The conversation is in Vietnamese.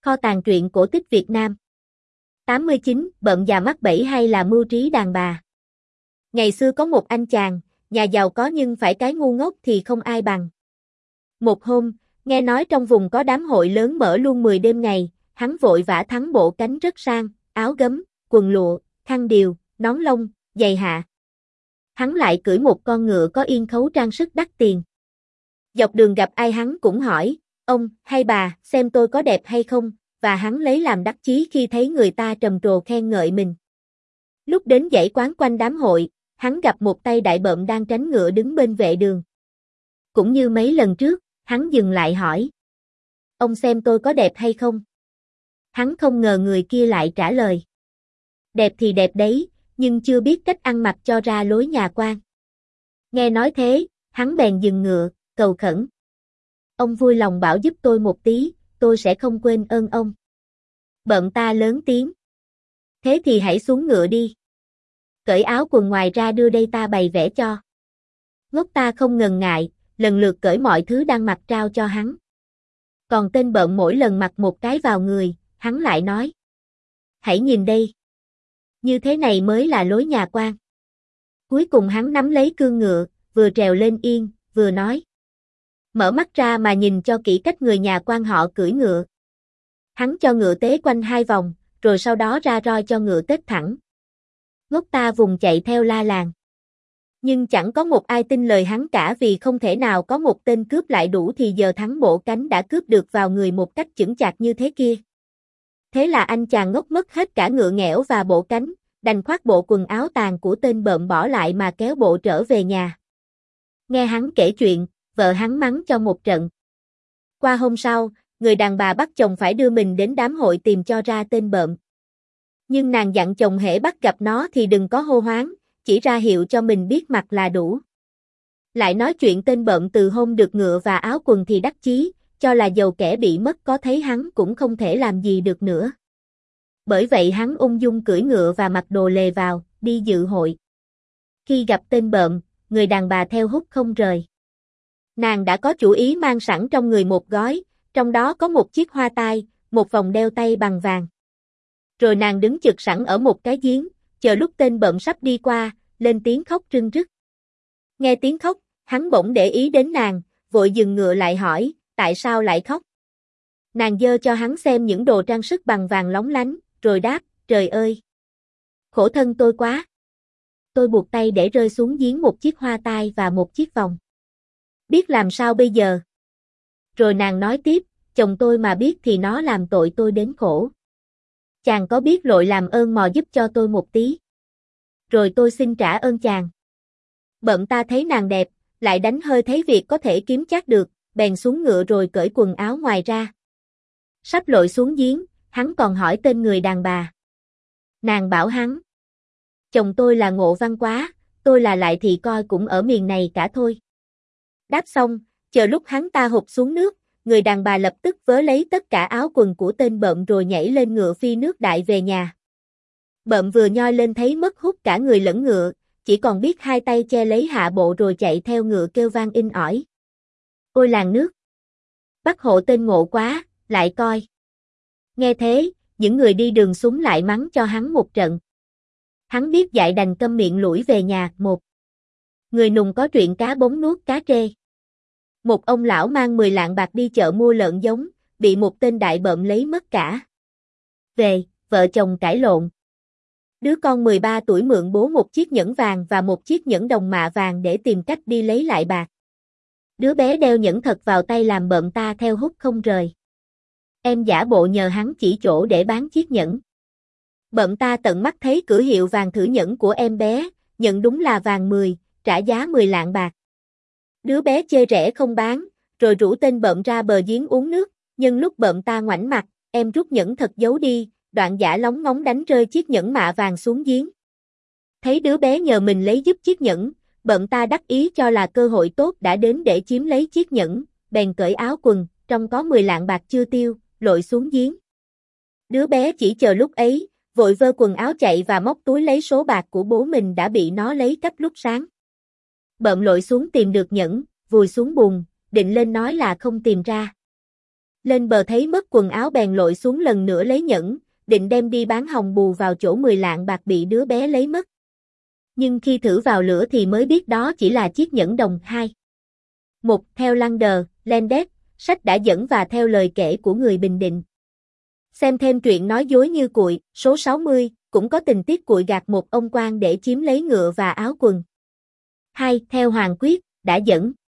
Kho tàng truyện cổ tích Việt Nam. 89. Bợm già mắc bẫy hay là mưu trí đàn bà? Ngày xưa có một anh chàng, nhà giàu có nhưng phải cái ngu ngốc thì không ai bằng. Một hôm, nghe nói trong vùng có đám hội lớn mở luôn 10 đêm ngày, hắn vội vã thắng bộ cánh rất sang, áo gấm, quần lụa, khăn điều, nón lông, giày hạ. Hắn lại cưỡi một con ngựa có yên khấu trang sức đắt tiền. Dọc đường gặp ai hắn cũng hỏi, ông hay bà, xem tôi có đẹp hay không, và hắn lấy làm đắc chí khi thấy người ta trầm trồ khen ngợi mình. Lúc đến dãy quán quanh đám hội, hắn gặp một tay đại bợm đang tránh ngựa đứng bên vệ đường. Cũng như mấy lần trước, hắn dừng lại hỏi, ông xem tôi có đẹp hay không? Hắn không ngờ người kia lại trả lời, đẹp thì đẹp đấy, nhưng chưa biết cách ăn mặc cho ra lối nhà quan. Nghe nói thế, hắn bèn dừng ngựa, cầu khẩn. Ông vui lòng bảo giúp tôi một tí, tôi sẽ không quên ơn ông. Bợm ta lớn tiếng. Thế thì hãy xuống ngựa đi. Cởi áo quần ngoài ra đưa đây ta bày vẽ cho. Ngốc ta không ngần ngại, lần lượt cởi mọi thứ đang mặc trao cho hắn. Còn tên bợm mỗi lần mặc một cái vào người, hắn lại nói. Hãy nhìn đây. Như thế này mới là lối nhà quan. Cuối cùng hắn nắm lấy cương ngựa, vừa trèo lên yên, vừa nói. Mở mắt ra mà nhìn cho kỹ cách người nhà quan họ cưỡi ngựa. Hắn cho ngựa tế quanh 2 vòng, rồi sau đó ra roi cho ngựa tết thẳng. Ngốc ta vùng chạy theo la làng. Nhưng chẳng có một ai tin lời hắn cả vì không thể nào có một tên cướp lại đủ thì giờ thắng bộ cánh đã cướp được vào người một cách chững chạc như thế kia. Thế là anh chàng ngốc mất hết cả ngựa nghẽo và bộ cánh, đành khoác bộ quần áo tàn của tên bợm bỏ lại mà kéo bộ trở về nhà. Nghe hắn kể chuyện, vợ hắn mắng cho một trận. Qua hôm sau, người đàn bà bắt chồng phải đưa mình đến đám hội tìm cho ra tên bợm. Nhưng nàng dặn chồng hễ bắt gặp nó thì đừng có hô hoáng, chỉ ra hiệu cho mình biết mặt là đủ. Lại nói chuyện tên bợm từ hôm được ngựa và áo quần thì đắc chí, cho là dầu kẻ bị mất có thấy hắn cũng không thể làm gì được nữa. Bởi vậy hắn ung dung cưỡi ngựa và mặc đồ lề vào, đi dự hội. Khi gặp tên bợm, người đàn bà theo hút không rời. Nàng đã có chủ ý mang sẵn trong người một gói, trong đó có một chiếc hoa tai, một vòng đeo tay bằng vàng. Rồi nàng đứng chực sẵn ở một cái giếng, chờ lúc tên bợm sắp đi qua, lên tiếng khóc rưng rức. Nghe tiếng khóc, hắn bỗng để ý đến nàng, vội dừng ngựa lại hỏi, tại sao lại khóc? Nàng giơ cho hắn xem những đồ trang sức bằng vàng lóng lánh, rồi đáp, trời ơi! Khổ thân tôi quá! Tôi buộc tay để rơi xuống giếng một chiếc hoa tai và một chiếc vòng. Biết làm sao bây giờ? Rồi nàng nói tiếp, chồng tôi mà biết thì nó làm tội tôi đến khổ. Chàng có biết lội làm ơn mò giúp cho tôi một tí. Rồi tôi xin trả ơn chàng. Bợm ta thấy nàng đẹp, lại đánh hơi thấy việc có thể kiếm chắc được, bèn xuống ngựa rồi cởi quần áo ngoài ra. Sắp lội xuống giếng, hắn còn hỏi tên người đàn bà. Nàng bảo hắn. Chồng tôi là ngộ văn quá, tôi là lại thị coi cũng ở miền này cả thôi. Đáp xong, chờ lúc hắn ta hụt xuống nước, người đàn bà lập tức vớ lấy tất cả áo quần của tên bợm rồi nhảy lên ngựa phi nước đại về nhà. Bợm vừa nhoi lên thấy mất hút cả người lẫn ngựa, chỉ còn biết hai tay che lấy hạ bộ rồi chạy theo ngựa kêu vang inh ỏi. Ôi làng nước! Bắt hộ tên ngộ quá, lại coi! Nghe thế, những người đi đường súng lại mắng cho hắn một trận. Hắn biết dại đành câm miệng lủi về nhà. Một người nùng có chuyện cá bống nuốt cá trê. Một ông lão mang 10 lạng bạc đi chợ mua lợn giống, bị một tên đại bợm lấy mất cả. Về, vợ chồng cãi lộn. Đứa con 13 tuổi mượn bố một chiếc nhẫn vàng và một chiếc nhẫn đồng mạ vàng để tìm cách đi lấy lại bạc. Đứa bé đeo nhẫn thật vào tay làm bợm ta theo hút không rời. Em giả bộ nhờ hắn chỉ chỗ để bán chiếc nhẫn. Bợm ta tận mắt thấy cửa hiệu vàng thử nhẫn của em bé, nhận đúng là vàng 10, trả giá 10 lạng bạc. Đứa bé chê rẻ không bán, rồi rủ tên bợm ra bờ giếng uống nước, nhưng lúc bợm ta ngoảnh mặt, em rút nhẫn thật giấu đi, đoạn giả lóng ngóng đánh rơi chiếc nhẫn mạ vàng xuống giếng. Thấy đứa bé nhờ mình lấy giúp chiếc nhẫn, bợm ta đắc ý cho là cơ hội tốt đã đến để chiếm lấy chiếc nhẫn, bèn cởi áo quần, trong có 10 lạng bạc chưa tiêu, lội xuống giếng. Đứa bé chỉ chờ lúc ấy, vội vơ quần áo chạy và móc túi lấy số bạc của bố mình đã bị nó lấy cắp lúc sáng. Bợm lội xuống tìm được nhẫn, vùi xuống bùn, định lên nói là không tìm ra. Lên bờ thấy mất quần áo bèn lội xuống lần nữa lấy nhẫn, định đem đi bán hồng bù vào chỗ 10 lạng bạc bị đứa bé lấy mất. Nhưng khi thử vào lửa thì mới biết đó chỉ là chiếc nhẫn đồng 2. Theo Lander, Landet, sách đã dẫn và theo lời kể của người Bình Định. Xem thêm truyện nói dối như cuội, số 60, cũng có tình tiết cuội gạt một ông quan để chiếm lấy ngựa và áo quần. Theo Hoàng Quyết, đã dẫn.